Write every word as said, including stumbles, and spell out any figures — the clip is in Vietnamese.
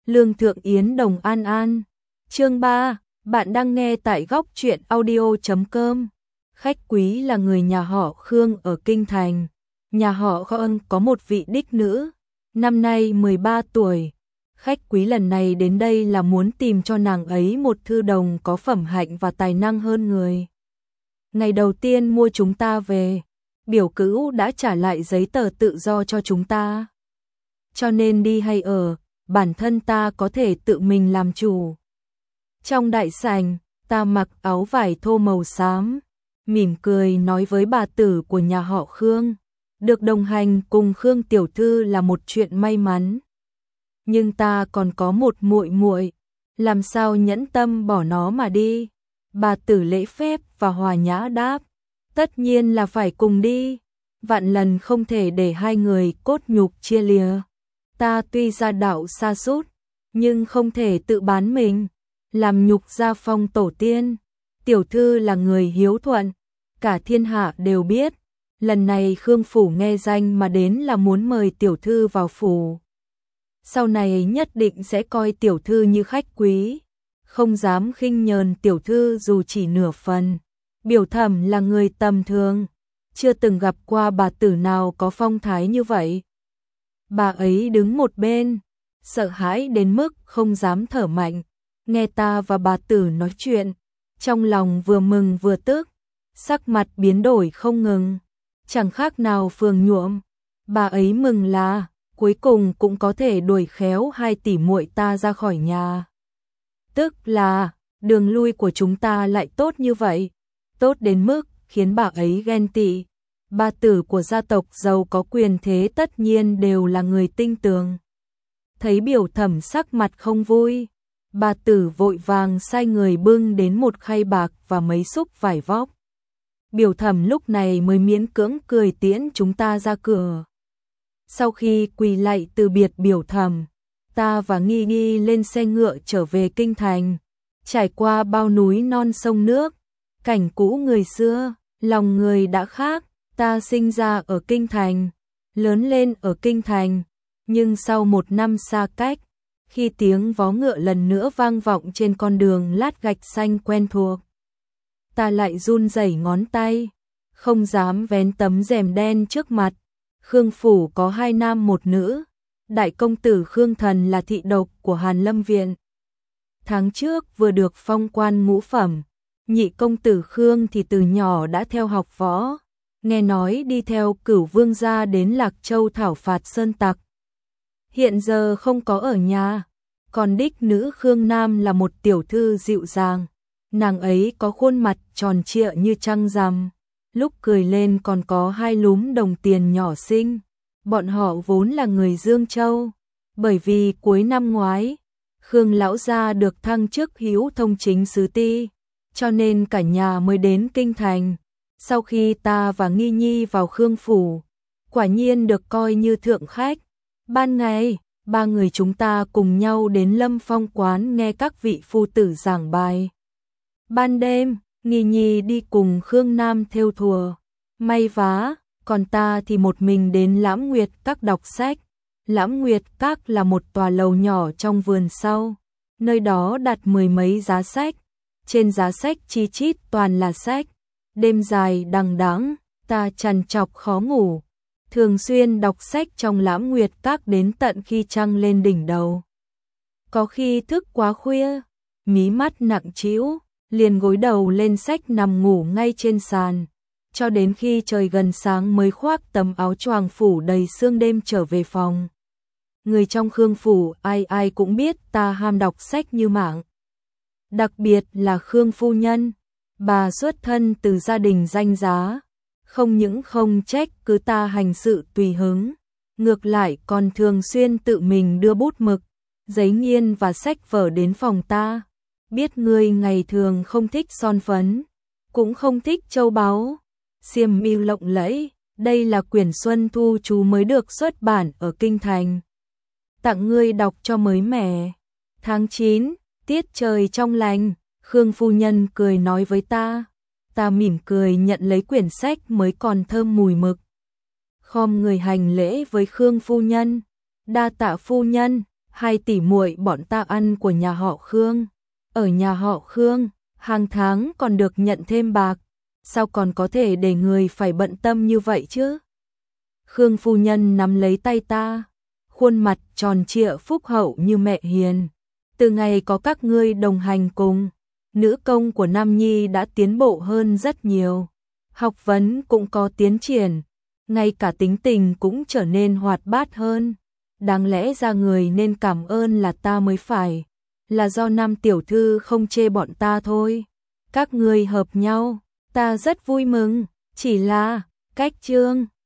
Lương Thượng Yến Đồng An An. Chương ba, bạn đang nghe tại góc truyện audio chấm com. Khách quý là người nhà họ Khương ở Kinh Thành. Nhà họ Khương có một vị đích nữ, năm nay mười ba tuổi. Khách quý lần này đến đây là muốn tìm cho nàng ấy một thư đồng có phẩm hạnh và tài năng hơn người. Ngày đầu tiên mua chúng ta về, biểu cữu đã trả lại giấy tờ tự do cho chúng ta. Cho nên đi hay ở, bản thân ta có thể tự mình làm chủ. Trong đại sảnh, ta mặc áo vải thô màu xám, mỉm cười nói với bà tử của nhà họ Khương. Được đồng hành cùng Khương tiểu thư là một chuyện may mắn. Nhưng ta còn có một muội muội, làm sao nhẫn tâm bỏ nó mà đi. Bà tử lễ phép và hòa nhã đáp, tất nhiên là phải cùng đi, vạn lần không thể để hai người cốt nhục chia lìa. Ta tuy gia đạo sa sút, nhưng không thể tự bán mình, làm nhục gia phong tổ tiên. Tiểu thư là người hiếu thuận, cả thiên hạ đều biết. Lần này Khương phủ nghe danh mà đến là muốn mời tiểu thư vào phủ. Sau này nhất định sẽ coi tiểu thư như khách quý, không dám khinh nhờn tiểu thư dù chỉ nửa phần. Biểu Thẩm là người tầm thường, chưa từng gặp qua bà tử nào có phong thái như vậy. Bà ấy đứng một bên, sợ hãi đến mức không dám thở mạnh, nghe ta và bà tử nói chuyện, trong lòng vừa mừng vừa tức, sắc mặt biến đổi không ngừng, chẳng khác nào phường nhuộm. Bà ấy mừng là cuối cùng cũng có thể đuổi khéo hai tỷ muội ta ra khỏi nhà. Tức là đường lui của chúng ta lại tốt như vậy, tốt đến mức khiến bà ấy ghen tị. Bà tử của gia tộc giàu có quyền thế tất nhiên đều là người tinh tường. Thấy Biểu Thẩm sắc mặt không vui, bà tử vội vàng sai người bưng đến một khay bạc và mấy xúc vải vóc. Biểu Thẩm lúc này mới miễn cưỡng cười tiễn chúng ta ra cửa. Sau khi quỳ lạy từ biệt Biểu Thẩm, ta và Nghi Nghi lên xe ngựa trở về Kinh Thành, trải qua bao núi non sông nước, cảnh cũ người xưa, lòng người đã khác. Ta sinh ra ở Kinh Thành, lớn lên ở Kinh Thành, nhưng sau một năm xa cách, khi tiếng vó ngựa lần nữa vang vọng trên con đường lát gạch xanh quen thuộc, ta lại run rẩy ngón tay, không dám vén tấm rèm đen trước mặt. Khương phủ có hai nam một nữ, đại công tử Khương Thần là thị độc của Hàn Lâm Viện. Tháng trước vừa được phong quan ngũ phẩm, nhị công tử Khương thì từ nhỏ đã theo học võ, nghe nói đi theo Cửu Vương gia đến Lạc Châu thảo phạt sơn tặc. Hiện giờ không có ở nhà, còn đích nữ Khương Nam là một tiểu thư dịu dàng, nàng ấy có khuôn mặt tròn trịa như trăng rằm, lúc cười lên còn có hai lúm đồng tiền nhỏ xinh. Bọn họ vốn là người Dương Châu, bởi vì cuối năm ngoái, Khương lão gia được thăng chức hữu thông chính sứ ti, cho nên cả nhà mới đến Kinh Thành. Sau khi ta và Nghi Nhi vào Khương phủ, quả nhiên được coi như thượng khách. Ban ngày, ba người chúng ta cùng nhau đến Lâm Phong quán nghe các vị phu tử giảng bài. Ban đêm, Nghi Nhi đi cùng Khương Nam thêu thùa, may vá, còn ta thì một mình đến Lãm Nguyệt Các đọc sách. Lãm Nguyệt Các là một tòa lầu nhỏ trong vườn sau, nơi đó đặt mười mấy giá sách, trên giá sách chi chít toàn là sách. Đêm dài đằng đẵng, ta trằn trọc khó ngủ, thường xuyên đọc sách trong Lãm Nguyệt Các đến tận khi trăng lên đỉnh đầu. Có khi thức quá khuya, mí mắt nặng trĩu, liền gối đầu lên sách nằm ngủ ngay trên sàn, cho đến khi trời gần sáng mới khoác tấm áo choàng phủ đầy sương đêm trở về phòng. Người trong Khương phủ ai ai cũng biết ta ham đọc sách như mạng. Đặc biệt là Khương phu nhân, bà xuất thân từ gia đình danh giá, không những không trách cứ ta hành sự tùy hứng, ngược lại còn thường xuyên tự mình đưa bút mực, giấy nghiên và sách vở đến phòng ta. Biết ngươi ngày thường không thích son phấn, cũng không thích châu báu, xiêm y lộng lẫy, đây là quyển Xuân Thu chú mới được xuất bản ở Kinh Thành, tặng ngươi đọc cho mới mẻ. Tháng chín, tiết trời trong lành, Khương phu nhân cười nói với ta, ta mỉm cười nhận lấy quyển sách mới còn thơm mùi mực. Khom người hành lễ với Khương phu nhân, đa tạ phu nhân, hai tỷ muội bọn ta ăn của nhà họ Khương. Ở nhà họ Khương, hàng tháng còn được nhận thêm bạc, sao còn có thể để người phải bận tâm như vậy chứ? Khương phu nhân nắm lấy tay ta, khuôn mặt tròn trịa phúc hậu như mẹ hiền. Từ ngày có các ngươi đồng hành cùng, nữ công của Nam Nhi đã tiến bộ hơn rất nhiều. Học vấn cũng có tiến triển, ngay cả tính tình cũng trở nên hoạt bát hơn. Đáng lẽ ra người nên cảm ơn là ta mới phải, là do Nam tiểu thư không chê bọn ta thôi. Các ngươi hợp nhau, ta rất vui mừng, chỉ là cách Trương